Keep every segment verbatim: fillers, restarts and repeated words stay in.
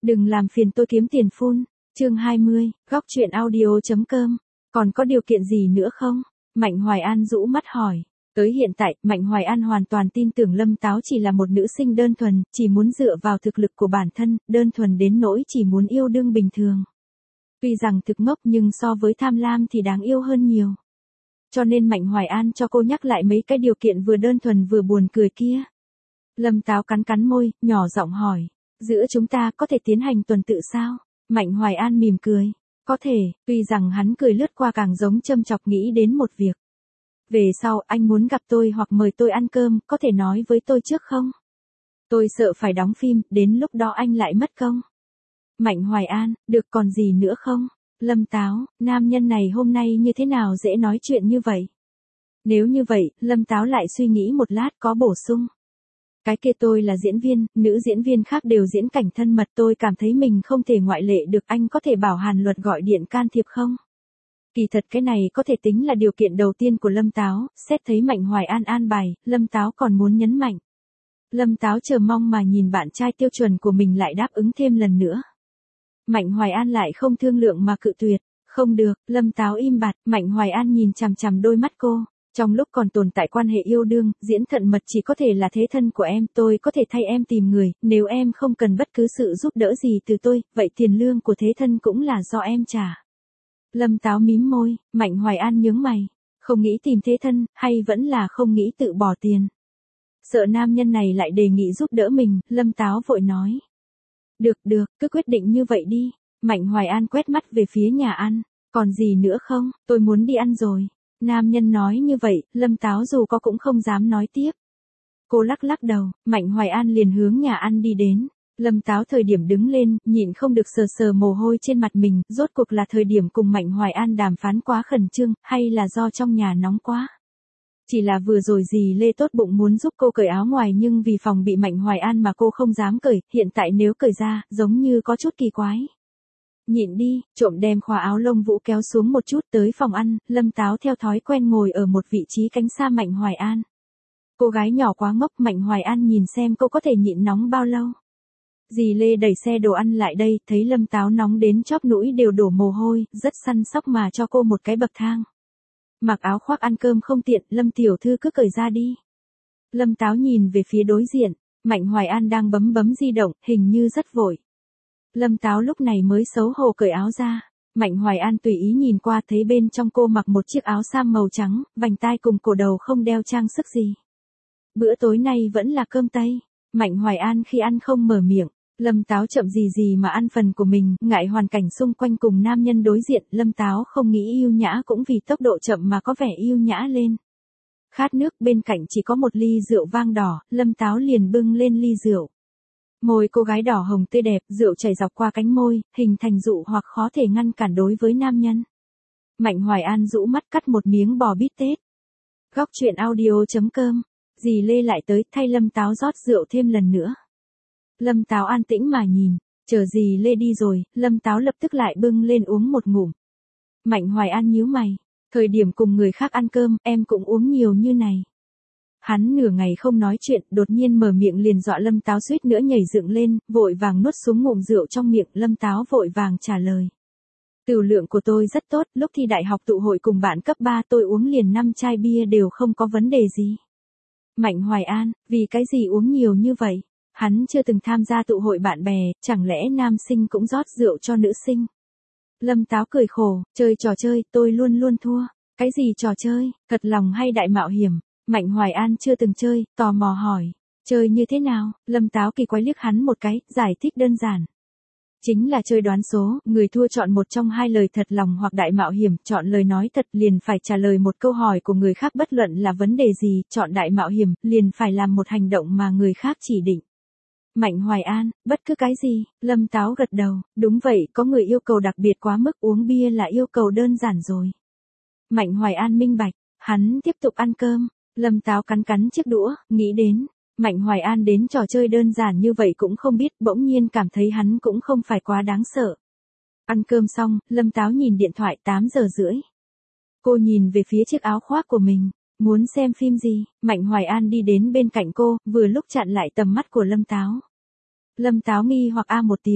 Đừng làm phiền tôi kiếm tiền phun. Chương hai mươi, góc truyện audio.com. Còn có điều kiện gì nữa không? Mạnh Hoài An rũ mắt hỏi. Tới hiện tại, Mạnh Hoài An hoàn toàn tin tưởng Lâm Táo chỉ là một nữ sinh đơn thuần, chỉ muốn dựa vào thực lực của bản thân, đơn thuần đến nỗi chỉ muốn yêu đương bình thường. Tuy rằng thực ngốc nhưng so với tham lam thì đáng yêu hơn nhiều. Cho nên Mạnh Hoài An cho cô nhắc lại mấy cái điều kiện vừa đơn thuần vừa buồn cười kia. Lâm Táo cắn cắn môi, nhỏ giọng hỏi. Giữa chúng ta có thể tiến hành tuần tự sao? Mạnh Hoài An mỉm cười. Có thể, tuy rằng hắn cười lướt qua càng giống châm chọc nghĩ đến một việc. Về sau anh muốn gặp tôi hoặc mời tôi ăn cơm, có thể nói với tôi trước không? Tôi sợ phải đóng phim, đến lúc đó anh lại mất công. Mạnh Hoài An, được còn gì nữa không? Lâm Táo, nam nhân này hôm nay như thế nào dễ nói chuyện như vậy? Nếu như vậy, Lâm Táo lại suy nghĩ một lát có bổ sung. Cái kia tôi là diễn viên, nữ diễn viên khác đều diễn cảnh thân mật, tôi cảm thấy mình không thể ngoại lệ được, anh có thể bảo Hàn Luật gọi điện can thiệp không? Kỳ thật cái này có thể tính là điều kiện đầu tiên của Lâm Táo, xét thấy Mạnh Hoài An an bài, Lâm Táo còn muốn nhấn mạnh. Lâm Táo chờ mong mà nhìn bạn trai tiêu chuẩn của mình lại đáp ứng thêm lần nữa. Mạnh Hoài An lại không thương lượng mà cự tuyệt, không được, Lâm Táo im bặt, Mạnh Hoài An nhìn chằm chằm đôi mắt cô. Trong lúc còn tồn tại quan hệ yêu đương, diễn thận mật chỉ có thể là thế thân của em, tôi có thể thay em tìm người, nếu em không cần bất cứ sự giúp đỡ gì từ tôi, vậy tiền lương của thế thân cũng là do em trả. Lâm Táo mím môi, Mạnh Hoài An nhướng mày, không nghĩ tìm thế thân, hay vẫn là không nghĩ tự bỏ tiền. Sợ nam nhân này lại đề nghị giúp đỡ mình, Lâm Táo vội nói. Được được, cứ quyết định như vậy đi. Mạnh Hoài An quét mắt về phía nhà ăn, còn gì nữa không, tôi muốn đi ăn rồi. Nam nhân nói như vậy, Lâm Táo dù có cũng không dám nói tiếp. Cô lắc lắc đầu, Mạnh Hoài An liền hướng nhà ăn đi đến. Lâm Táo thời điểm đứng lên, nhịn không được sờ sờ mồ hôi trên mặt mình, rốt cuộc là thời điểm cùng Mạnh Hoài An đàm phán quá khẩn trương, hay là do trong nhà nóng quá. Chỉ là vừa rồi dì Lê tốt bụng muốn giúp cô cởi áo ngoài nhưng vì phòng bị Mạnh Hoài An mà cô không dám cởi, hiện tại nếu cởi ra, giống như có chút kỳ quái. Nhịn đi, trộm đem khóa áo lông vũ kéo xuống một chút tới phòng ăn, Lâm Táo theo thói quen ngồi ở một vị trí cánh xa Mạnh Hoài An. Cô gái nhỏ quá ngốc, Mạnh Hoài An nhìn xem cô có thể nhịn nóng bao lâu. Dì Lê đẩy xe đồ ăn lại đây, thấy Lâm Táo nóng đến chóp mũi đều đổ mồ hôi, rất săn sóc mà cho cô một cái bậc thang. Mặc áo khoác ăn cơm không tiện, Lâm tiểu thư cứ cởi ra đi. Lâm Táo nhìn về phía đối diện, Mạnh Hoài An đang bấm bấm di động, hình như rất vội. Lâm Táo lúc này mới xấu hổ cởi áo ra. Mạnh Hoài An tùy ý nhìn qua thấy bên trong cô mặc một chiếc áo sam màu trắng, vành tai cùng cổ đầu không đeo trang sức gì. Bữa tối nay vẫn là cơm tây. Mạnh Hoài An khi ăn không mở miệng. Lâm Táo chậm gì gì mà ăn phần của mình, ngại hoàn cảnh xung quanh cùng nam nhân đối diện, Lâm Táo không nghĩ yêu nhã cũng vì tốc độ chậm mà có vẻ yêu nhã lên. Khát nước, bên cạnh chỉ có một ly rượu vang đỏ, Lâm Táo liền bưng lên ly rượu. Môi cô gái đỏ hồng tươi đẹp, rượu chảy dọc qua cánh môi, hình thành dụ hoặc khó thể ngăn cản đối với nam nhân. Mạnh Hoài An rũ mắt cắt một miếng bò bít tết. Góc truyện audio.com. Dì Lê lại tới, thay Lâm Táo rót rượu thêm lần nữa. Lâm Táo an tĩnh mà nhìn, chờ dì Lê đi rồi, Lâm Táo lập tức lại bưng lên uống một ngụm. Mạnh Hoài An nhíu mày, thời điểm cùng người khác ăn cơm, em cũng uống nhiều như này. Hắn nửa ngày không nói chuyện, đột nhiên mở miệng liền dọa Lâm Táo suýt nữa nhảy dựng lên, vội vàng nuốt xuống ngụm rượu trong miệng, Lâm Táo vội vàng trả lời. Tửu lượng của tôi rất tốt, lúc thi đại học tụ hội cùng bạn cấp ba tôi uống liền năm chai bia đều không có vấn đề gì. Mạnh Hoài An, vì cái gì uống nhiều như vậy? Hắn chưa từng tham gia tụ hội bạn bè, chẳng lẽ nam sinh cũng rót rượu cho nữ sinh? Lâm Táo cười khổ, chơi trò chơi, tôi luôn luôn thua. Cái gì trò chơi, thật lòng hay đại mạo hiểm? Mạnh Hoài An chưa từng chơi, tò mò hỏi. Chơi như thế nào? Lâm Táo kỳ quái liếc hắn một cái, giải thích đơn giản. Chính là chơi đoán số, người thua chọn một trong hai lời thật lòng hoặc đại mạo hiểm, chọn lời nói thật liền phải trả lời một câu hỏi của người khác bất luận là vấn đề gì, chọn đại mạo hiểm, liền phải làm một hành động mà người khác chỉ định. Mạnh Hoài An, bất cứ cái gì, Lâm Táo gật đầu, đúng vậy, có người yêu cầu đặc biệt quá mức, uống bia là yêu cầu đơn giản rồi. Mạnh Hoài An minh bạch, hắn tiếp tục ăn cơm, Lâm Táo cắn cắn chiếc đũa, nghĩ đến, Mạnh Hoài An đến trò chơi đơn giản như vậy cũng không biết, bỗng nhiên cảm thấy hắn cũng không phải quá đáng sợ. Ăn cơm xong, Lâm Táo nhìn điện thoại tám giờ rưỡi. Cô nhìn về phía chiếc áo khoác của mình, muốn xem phim gì, Mạnh Hoài An đi đến bên cạnh cô, vừa lúc chặn lại tầm mắt của Lâm Táo. Lâm Táo nghi hoặc a một tiếng,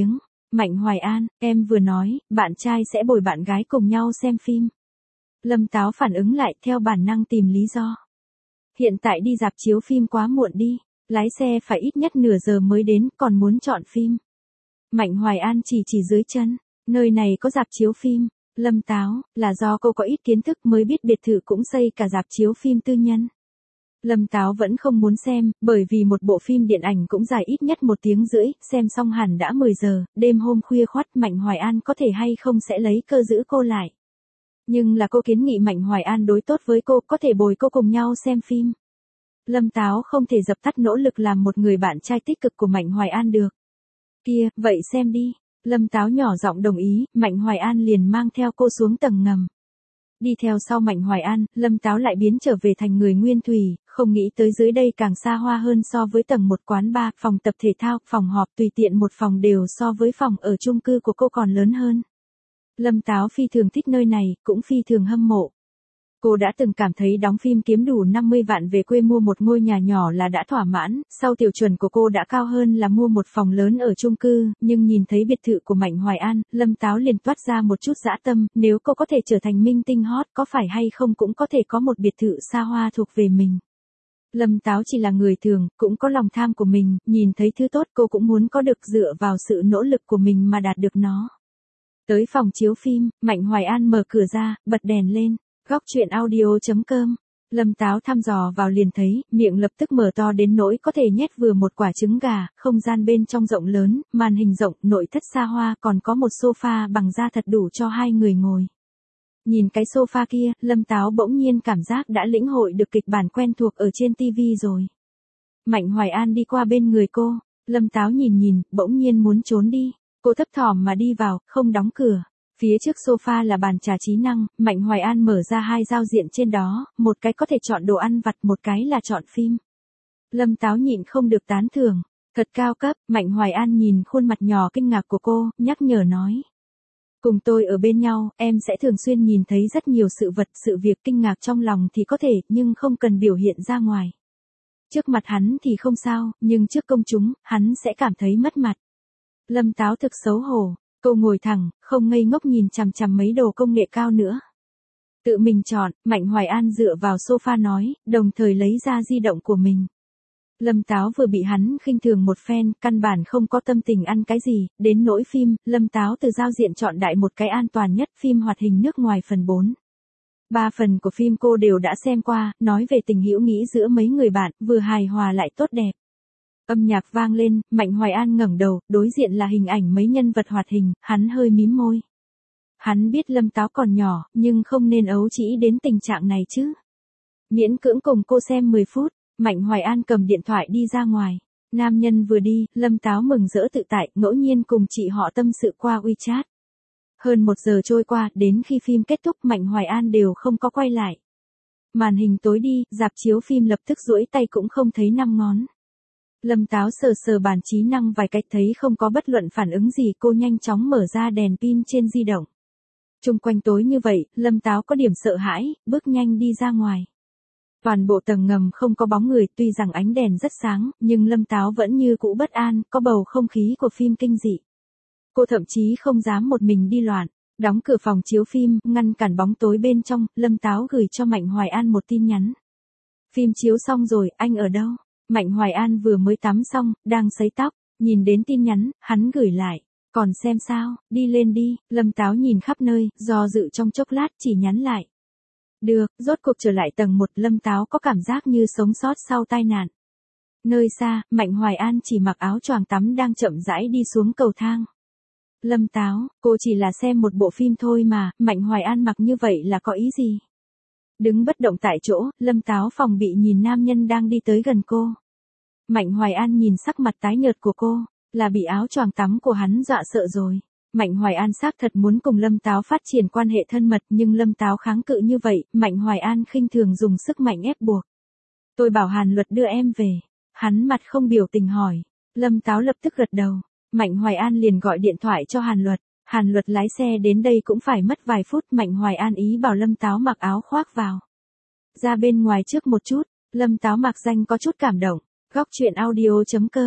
Mạnh Hoài An, em vừa nói, bạn trai sẽ bồi bạn gái cùng nhau xem phim. Lâm Táo phản ứng lại theo bản năng tìm lý do. Hiện tại đi rạp chiếu phim quá muộn đi, lái xe phải ít nhất nửa giờ mới đến, còn muốn chọn phim. Mạnh Hoài An chỉ chỉ dưới chân, nơi này có rạp chiếu phim. Lâm Táo, là do cô có ít kiến thức mới biết biệt thự cũng xây cả rạp chiếu phim tư nhân. Lâm Táo vẫn không muốn xem, bởi vì một bộ phim điện ảnh cũng dài ít nhất một tiếng rưỡi, xem xong hẳn đã mười giờ, đêm hôm khuya khoắt Mạnh Hoài An có thể hay không sẽ lấy cơ giữ cô lại. Nhưng là cô kiến nghị Mạnh Hoài An đối tốt với cô, có thể bồi cô cùng nhau xem phim. Lâm Táo không thể dập tắt nỗ lực làm một người bạn trai tích cực của Mạnh Hoài An được. Kia, vậy xem đi. Lâm Táo nhỏ giọng đồng ý, Mạnh Hoài An liền mang theo cô xuống tầng ngầm. Đi theo sau Mạnh Hoài An, Lâm Táo lại biến trở về thành người nguyên thủy, không nghĩ tới dưới đây càng xa hoa hơn so với tầng một quán bar, phòng tập thể thao, phòng họp tùy tiện một phòng đều so với phòng ở chung cư của cô còn lớn hơn. Lâm Táo phi thường thích nơi này, cũng phi thường hâm mộ. Cô đã từng cảm thấy đóng phim kiếm đủ năm mươi vạn về quê mua một ngôi nhà nhỏ là đã thỏa mãn, sau tiểu chuẩn của cô đã cao hơn là mua một phòng lớn ở chung cư, nhưng nhìn thấy biệt thự của Mạnh Hoài An, Lâm Táo liền toát ra một chút dã tâm, nếu cô có thể trở thành minh tinh hot có phải hay không cũng có thể có một biệt thự xa hoa thuộc về mình. Lâm Táo chỉ là người thường, cũng có lòng tham của mình, nhìn thấy thứ tốt cô cũng muốn có được dựa vào sự nỗ lực của mình mà đạt được nó. Tới phòng chiếu phim, Mạnh Hoài An mở cửa ra, bật đèn lên. Góc truyện audio chấm com. Lâm Táo thăm dò vào liền thấy, miệng lập tức mở to đến nỗi có thể nhét vừa một quả trứng gà, không gian bên trong rộng lớn, màn hình rộng, nội thất xa hoa, còn có một sofa bằng da thật đủ cho hai người ngồi. Nhìn cái sofa kia, Lâm Táo bỗng nhiên cảm giác đã lĩnh hội được kịch bản quen thuộc ở trên ti vi rồi. Mạnh Hoài An đi qua bên người cô, Lâm Táo nhìn nhìn, bỗng nhiên muốn trốn đi. Cô thấp thỏm mà đi vào, không đóng cửa. Phía trước sofa là bàn trà trí năng, Mạnh Hoài An mở ra hai giao diện trên đó, một cái có thể chọn đồ ăn vặt, một cái là chọn phim. Lâm Táo nhịn không được tán thưởng, thật cao cấp. Mạnh Hoài An nhìn khuôn mặt nhỏ kinh ngạc của cô, nhắc nhở nói. Cùng tôi ở bên nhau, em sẽ thường xuyên nhìn thấy rất nhiều sự vật, sự việc kinh ngạc trong lòng thì có thể, nhưng không cần biểu hiện ra ngoài. Trước mặt hắn thì không sao, nhưng trước công chúng, hắn sẽ cảm thấy mất mặt. Lâm Táo thực xấu hổ. Cô ngồi thẳng, không ngây ngốc nhìn chằm chằm mấy đồ công nghệ cao nữa. Tự mình chọn, Mạnh Hoài An dựa vào sofa nói, đồng thời lấy ra di động của mình. Lâm Táo vừa bị hắn khinh thường một phen, căn bản không có tâm tình ăn cái gì, đến nỗi phim, Lâm Táo từ giao diện chọn đại một cái an toàn nhất, phim hoạt hình nước ngoài phần bốn. Ba phần của phim cô đều đã xem qua, nói về tình hữu nghĩ giữa mấy người bạn, vừa hài hòa lại tốt đẹp. Âm nhạc vang lên, Mạnh Hoài An ngẩng đầu, đối diện là hình ảnh mấy nhân vật hoạt hình, hắn hơi mím môi. Hắn biết Lâm Táo còn nhỏ, nhưng không nên ấu trĩ đến tình trạng này chứ. Miễn cưỡng cùng cô xem mười phút, Mạnh Hoài An cầm điện thoại đi ra ngoài. Nam nhân vừa đi, Lâm Táo mừng rỡ tự tại, ngẫu nhiên cùng chị họ tâm sự qua WeChat. Hơn một giờ trôi qua, đến khi phim kết thúc Mạnh Hoài An đều không có quay lại. Màn hình tối đi, rạp chiếu phim lập tức duỗi tay cũng không thấy năm ngón. Lâm Táo sờ sờ bàn trí năng vài cách thấy không có bất luận phản ứng gì, cô nhanh chóng mở ra đèn pin trên di động. Trung quanh tối như vậy, Lâm Táo có điểm sợ hãi, bước nhanh đi ra ngoài. Toàn bộ tầng ngầm không có bóng người, tuy rằng ánh đèn rất sáng, nhưng Lâm Táo vẫn như cũ bất an, có bầu không khí của phim kinh dị. Cô thậm chí không dám một mình đi loạn. Đóng cửa phòng chiếu phim, ngăn cản bóng tối bên trong, Lâm Táo gửi cho Mạnh Hoài An một tin nhắn. Phim chiếu xong rồi, anh ở đâu? Mạnh Hoài An vừa mới tắm xong, đang sấy tóc, nhìn đến tin nhắn, hắn gửi lại. Còn xem sao, đi lên đi. Lâm Táo nhìn khắp nơi, do dự trong chốc lát chỉ nhắn lại. Được, rốt cuộc trở lại tầng một, Lâm Táo có cảm giác như sống sót sau tai nạn. Nơi xa, Mạnh Hoài An chỉ mặc áo choàng tắm đang chậm rãi đi xuống cầu thang. Lâm Táo, cô chỉ là xem một bộ phim thôi mà, Mạnh Hoài An mặc như vậy là có ý gì? Đứng bất động tại chỗ, Lâm Táo phòng bị nhìn nam nhân đang đi tới gần cô. Mạnh Hoài An nhìn sắc mặt tái nhợt của cô, là bị áo choàng tắm của hắn dọa sợ rồi. Mạnh Hoài An xác thật muốn cùng Lâm Táo phát triển quan hệ thân mật, nhưng Lâm Táo kháng cự như vậy, Mạnh Hoài An khinh thường dùng sức mạnh ép buộc. Tôi bảo Hàn Luật đưa em về. Hắn mặt không biểu tình hỏi. Lâm Táo lập tức gật đầu. Mạnh Hoài An liền gọi điện thoại cho Hàn Luật. Hàn Luật lái xe đến đây cũng phải mất vài phút. Mạnh Hoài An ý bảo Lâm Táo mặc áo khoác vào. Ra bên ngoài trước một chút, Lâm Táo mặc danh có chút cảm động. Góc truyện audio chấm com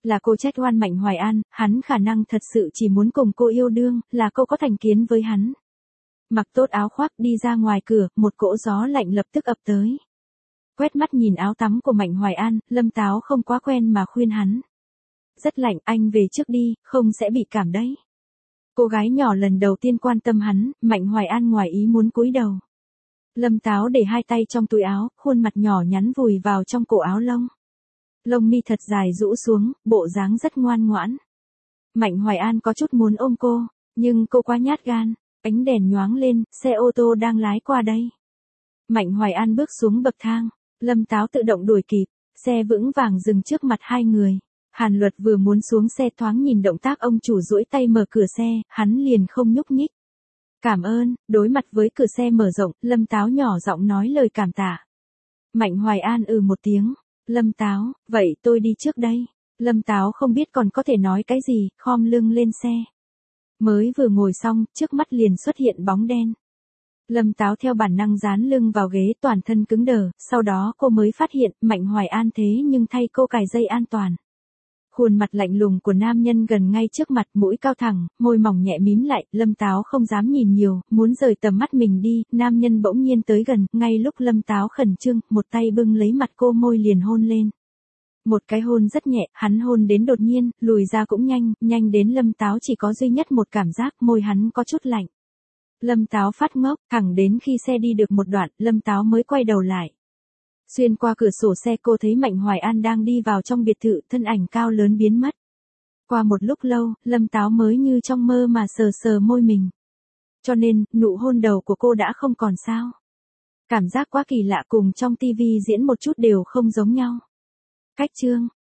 Là cô trách oan Mạnh Hoài An, hắn khả năng thật sự chỉ muốn cùng cô yêu đương, là cô có thành kiến với hắn. Mặc tốt áo khoác đi ra ngoài cửa, một cỗ gió lạnh lập tức ập tới. Quét mắt nhìn áo tắm của Mạnh Hoài An, Lâm Táo không quá quen mà khuyên hắn. Rất lạnh, anh về trước đi, không sẽ bị cảm đấy. Cô gái nhỏ lần đầu tiên quan tâm hắn, Mạnh Hoài An ngoài ý muốn cúi đầu. Lâm Táo để hai tay trong túi áo, khuôn mặt nhỏ nhắn vùi vào trong cổ áo lông. Lông mi thật dài rũ xuống, bộ dáng rất ngoan ngoãn. Mạnh Hoài An có chút muốn ôm cô, nhưng cô quá nhát gan. Ánh đèn nhoáng lên, xe ô tô đang lái qua đây. Mạnh Hoài An bước xuống bậc thang, Lâm Táo tự động đuổi kịp, xe vững vàng dừng trước mặt hai người. Hàn Luật vừa muốn xuống xe thoáng nhìn động tác ông chủ duỗi tay mở cửa xe, hắn liền không nhúc nhích. Cảm ơn, đối mặt với cửa xe mở rộng, Lâm Táo nhỏ giọng nói lời cảm tạ. Mạnh Hoài An ừ một tiếng, Lâm Táo, vậy tôi đi trước đây. Lâm Táo không biết còn có thể nói cái gì, khom lưng lên xe. Mới vừa ngồi xong, trước mắt liền xuất hiện bóng đen. Lâm Táo theo bản năng dán lưng vào ghế toàn thân cứng đờ, sau đó cô mới phát hiện Mạnh Hoài An thế nhưng thay cô cài dây an toàn. Khuôn mặt lạnh lùng của nam nhân gần ngay trước mặt, mũi cao thẳng, môi mỏng nhẹ mím lại, Lâm Táo không dám nhìn nhiều, muốn rời tầm mắt mình đi, nam nhân bỗng nhiên tới gần, ngay lúc Lâm Táo khẩn trương, một tay bưng lấy mặt cô môi liền hôn lên. Một cái hôn rất nhẹ, hắn hôn đến đột nhiên, lùi ra cũng nhanh, nhanh đến Lâm Táo chỉ có duy nhất một cảm giác, môi hắn có chút lạnh. Lâm Táo phát ngốc, thẳng đến khi xe đi được một đoạn, Lâm Táo mới quay đầu lại. Xuyên qua cửa sổ xe cô thấy Mạnh Hoài An đang đi vào trong biệt thự, thân ảnh cao lớn biến mất. Qua một lúc lâu, Lâm Táo mới như trong mơ mà sờ sờ môi mình. Cho nên, nụ hôn đầu của cô đã không còn sao. Cảm giác quá kỳ lạ cùng trong tivi diễn một chút đều không giống nhau. Cách chương